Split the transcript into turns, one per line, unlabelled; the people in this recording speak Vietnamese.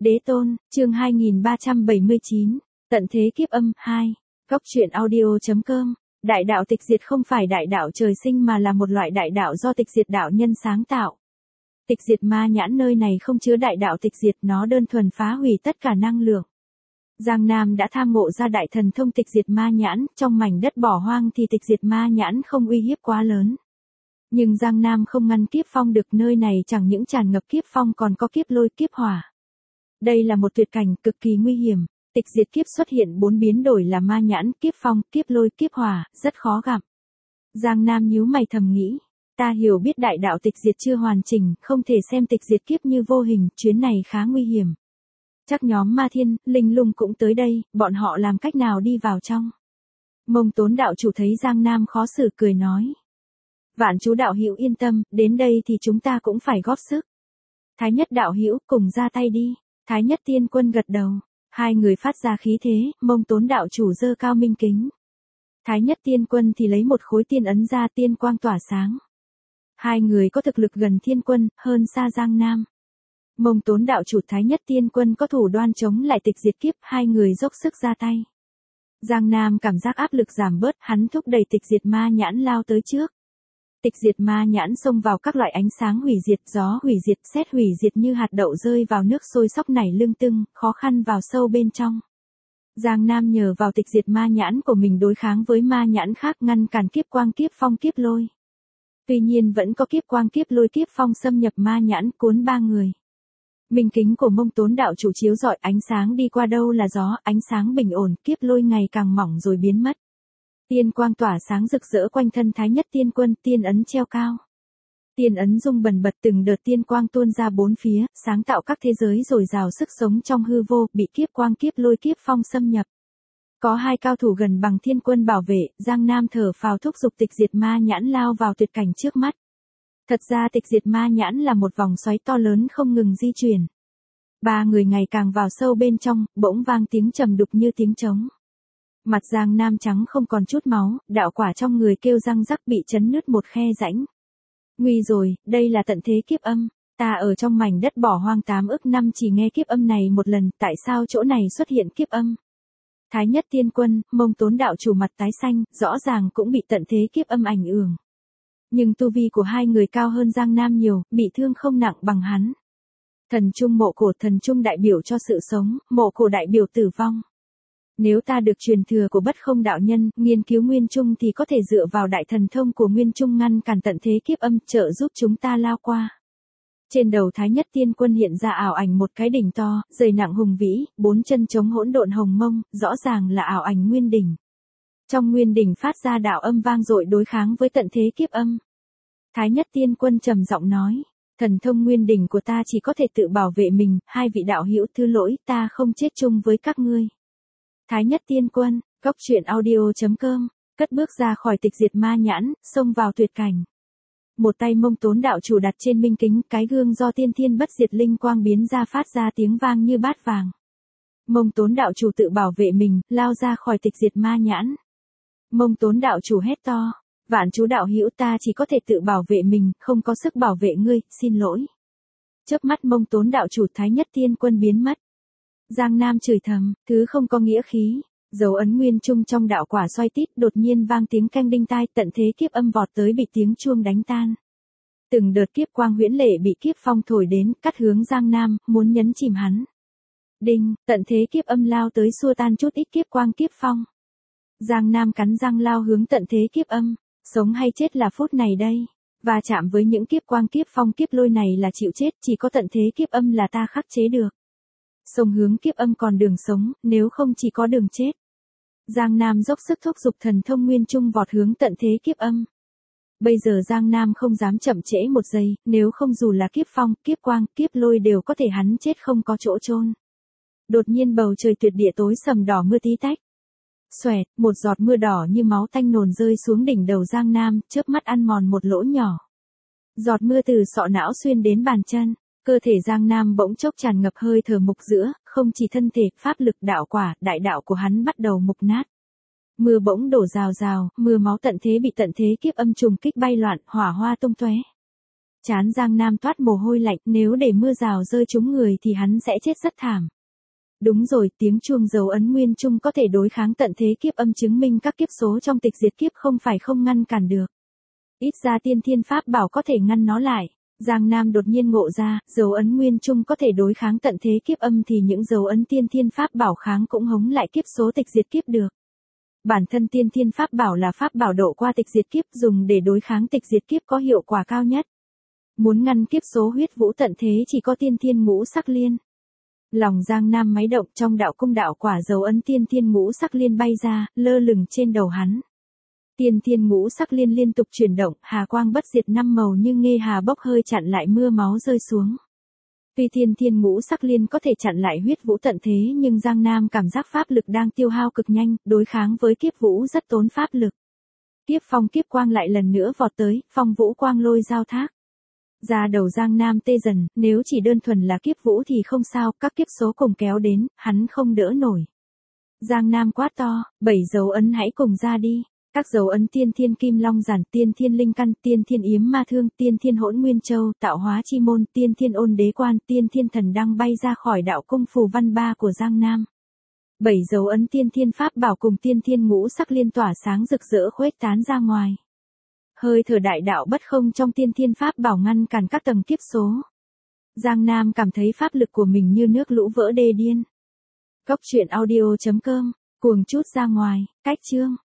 Đế tôn, chương 2379, tận thế kiếp âm, 2. Góc truyện audio.com. Đại đạo tịch diệt không phải đại đạo trời sinh mà là một loại đại đạo do tịch diệt đạo nhân sáng tạo. Tịch diệt ma nhãn nơi này không chứa đại đạo tịch diệt, nó đơn thuần phá hủy tất cả năng lượng. Giang Nam đã tham ngộ ra đại thần thông tịch diệt ma nhãn, trong mảnh đất bỏ hoang thì tịch diệt ma nhãn không uy hiếp quá lớn. Nhưng Giang Nam không ngăn kiếp phong được, nơi này chẳng những tràn ngập kiếp phong còn có kiếp lôi kiếp hỏa. Đây là một tuyệt cảnh cực kỳ nguy hiểm, tịch diệt kiếp xuất hiện 4 biến đổi là ma nhãn, kiếp phong, kiếp lôi, kiếp hỏa, rất khó gặp. Giang Nam nhíu mày thầm nghĩ, ta hiểu biết đại đạo tịch diệt chưa hoàn chỉnh, không thể xem tịch diệt kiếp như vô hình, chuyến này khá nguy hiểm. Chắc nhóm ma thiên, linh lung cũng tới đây, bọn họ làm cách nào đi vào trong? Mông Tốn đạo chủ thấy Giang Nam khó xử cười nói. Vạn chú đạo hữu yên tâm, đến đây thì chúng ta cũng phải góp sức. Thái nhất đạo hữu cùng ra tay đi. Thái nhất tiên quân gật đầu. Hai người phát ra khí thế, Mông Tốn đạo chủ giơ cao minh kính. Thái nhất tiên quân thì lấy một khối tiên ấn ra, tiên quang tỏa sáng. Hai người có thực lực gần thiên quân, hơn xa Giang Nam. Mông Tốn đạo chủ Thái nhất tiên quân có thủ đoan chống lại tịch diệt kiếp, hai người dốc sức ra tay. Giang Nam cảm giác áp lực giảm bớt, hắn thúc đẩy tịch diệt ma nhãn lao tới trước. Tịch diệt ma nhãn xông vào các loại ánh sáng hủy diệt, gió hủy diệt, sét hủy diệt như hạt đậu rơi vào nước sôi sóc nảy lưng tưng, khó khăn vào sâu bên trong. Giang Nam nhờ vào tịch diệt ma nhãn của mình đối kháng với ma nhãn khác, ngăn cản kiếp quang, kiếp phong, kiếp lôi. Tuy nhiên vẫn có kiếp quang, kiếp lôi, kiếp phong xâm nhập ma nhãn, cuốn ba người. Minh kính của Mông Tốn đạo chủ chiếu rọi, ánh sáng đi qua đâu là gió, ánh sáng bình ổn, kiếp lôi ngày càng mỏng rồi biến mất. Tiên quang tỏa sáng rực rỡ quanh thân Thái nhất tiên quân, tiên ấn treo cao. Tiên ấn rung bần bật, từng đợt tiên quang tuôn ra bốn phía, sáng tạo các thế giới dồi dào sức sống trong hư vô, bị kiếp quang, kiếp lôi, kiếp phong xâm nhập. Có hai cao thủ gần bằng thiên quân bảo vệ, Giang Nam thở phào thúc giục tịch diệt ma nhãn lao vào tuyệt cảnh trước mắt. Thật ra tịch diệt ma nhãn là một vòng xoáy to lớn không ngừng di chuyển. Ba người ngày càng vào sâu bên trong, bỗng vang tiếng trầm đục như tiếng trống. Mặt Giang Nam trắng không còn chút máu, đạo quả trong người kêu răng rắc bị chấn nứt một khe rãnh. Nguy rồi, đây là tận thế kiếp âm, ta ở trong mảnh đất bỏ hoang 8 ức năm chỉ nghe kiếp âm này một lần, tại sao chỗ này xuất hiện kiếp âm? Thái nhất tiên quân, Mông Tốn đạo chủ mặt tái xanh, rõ ràng cũng bị tận thế kiếp âm ảnh hưởng. Nhưng tu vi của hai người cao hơn Giang Nam nhiều, bị thương không nặng bằng hắn. Thần trung mộ cổ, thần trung đại biểu cho sự sống, mộ cổ đại biểu tử vong. Nếu ta được truyền thừa của Bất Không đạo nhân, nghiên cứu nguyên trung thì có thể dựa vào đại thần thông của nguyên trung ngăn cản tận thế kiếp âm, trợ giúp chúng ta lao qua. Trên đầu Thái nhất tiên quân hiện ra ảo ảnh một cái đỉnh to, dày nặng hùng vĩ, 4 chân chống hỗn độn hồng mông, rõ ràng là ảo ảnh nguyên đỉnh. Trong nguyên đỉnh phát ra đạo âm vang dội đối kháng với tận thế kiếp âm. Thái nhất tiên quân trầm giọng nói, thần thông nguyên đỉnh của ta chỉ có thể tự bảo vệ mình, hai vị đạo hữu thứ lỗi, ta không chết chung với các ngươi. Thái nhất tiên quân, góc truyện audio.com, cất bước ra khỏi tịch diệt ma nhãn, xông vào tuyệt cảnh. Một tay Mông Tốn đạo chủ đặt trên minh kính, cái gương do tiên thiên bất diệt linh quang biến ra phát ra tiếng vang như bát vàng. Mông Tốn đạo chủ tự bảo vệ mình, lao ra khỏi tịch diệt ma nhãn. Mông Tốn đạo chủ hét to, vạn chú đạo hữu, ta chỉ có thể tự bảo vệ mình, không có sức bảo vệ ngươi, xin lỗi. Chớp mắt Mông Tốn đạo chủ Thái nhất tiên quân biến mất. Giang Nam chửi thầm, thứ không có nghĩa khí, dấu ấn nguyên trung trong đạo quả xoay tít, đột nhiên vang tiếng canh đinh tai, tận thế kiếp âm vọt tới bị tiếng chuông đánh tan. Từng đợt kiếp quang huyễn lệ bị kiếp phong thổi đến, cắt hướng Giang Nam, muốn nhấn chìm hắn. Đinh, tận thế kiếp âm lao tới xua tan chút ít kiếp quang kiếp phong. Giang Nam cắn răng lao hướng tận thế kiếp âm, sống hay chết là phút này đây. Và chạm với những kiếp quang kiếp phong kiếp lôi này là chịu chết, chỉ có tận thế kiếp âm là ta khắc chế được. Sông hướng kiếp âm còn đường sống, nếu không chỉ có đường chết. Giang Nam dốc sức thúc giục thần thông nguyên trung vọt hướng tận thế kiếp âm. Bây giờ Giang Nam không dám chậm trễ một giây, nếu không dù là kiếp phong, kiếp quang, kiếp lôi đều có thể hắn chết không có chỗ chôn. Đột nhiên bầu trời tuyệt địa tối sầm đỏ mưa tí tách. Xoẹt, một giọt mưa đỏ như máu tanh nồn rơi xuống đỉnh đầu Giang Nam, chớp mắt ăn mòn một lỗ nhỏ. Giọt mưa từ sọ não xuyên đến bàn chân. Cơ thể Giang Nam bỗng chốc tràn ngập hơi thở mục giữa, không chỉ thân thể, pháp lực đạo quả, đại đạo của hắn bắt đầu mục nát. Mưa bỗng đổ rào rào, mưa máu tận thế bị tận thế kiếp âm trùng kích bay loạn, hỏa hoa tung tóe. Trán Giang Nam toát mồ hôi lạnh, nếu để mưa rào rơi trúng người thì hắn sẽ chết rất thảm. Đúng rồi, tiếng chuông dấu ấn nguyên trung có thể đối kháng tận thế kiếp âm, chứng minh các kiếp số trong tịch diệt kiếp không phải không ngăn cản được. Ít ra tiên thiên pháp bảo có thể ngăn nó lại. Giang Nam đột nhiên ngộ ra, dấu ấn nguyên trung có thể đối kháng tận thế kiếp âm thì những dấu ấn tiên thiên pháp bảo kháng cũng hống lại kiếp số tịch diệt kiếp được. Bản thân tiên thiên pháp bảo là pháp bảo độ qua tịch diệt kiếp, dùng để đối kháng tịch diệt kiếp có hiệu quả cao nhất. Muốn ngăn kiếp số huyết vũ tận thế chỉ có tiên thiên ngũ sắc liên. Lòng Giang Nam máy động, trong đạo cung đạo quả dấu ấn tiên thiên ngũ sắc liên bay ra, lơ lửng trên đầu hắn. Tiên thiên ngũ sắc liên liên tục chuyển động, hà quang bất diệt năm màu như nghê hà bốc hơi chặn lại mưa máu rơi xuống. Tuy tiên thiên ngũ sắc liên có thể chặn lại huyết vũ tận thế nhưng Giang Nam cảm giác pháp lực đang tiêu hao cực nhanh, đối kháng với kiếp vũ rất tốn pháp lực. Kiếp phong kiếp quang lại lần nữa vọt tới, phong vũ quang lôi giao thác. Da đầu Giang Nam tê dần, nếu chỉ đơn thuần là kiếp vũ thì không sao, các kiếp số cùng kéo đến, hắn không đỡ nổi. Giang Nam quát to, 7 dấu ấn hãy cùng ra đi. Các dấu ấn tiên thiên kim long giản, tiên thiên linh căn, tiên thiên yếm ma thương, tiên thiên hỗn nguyên châu, tạo hóa chi môn, tiên thiên ôn đế quan, tiên thiên thần đăng bay ra khỏi đạo cung phù văn ba của Giang Nam. 7 dấu ấn tiên thiên pháp bảo cùng tiên thiên ngũ sắc liên tỏa sáng rực rỡ khuếch tán ra ngoài. Hơi thở đại đạo bất không trong tiên thiên pháp bảo ngăn cản các tầng kiếp số. Giang Nam cảm thấy pháp lực của mình như nước lũ vỡ đê điên. Cốc truyện audio.com, cuồng chút ra ngoài, cách chương.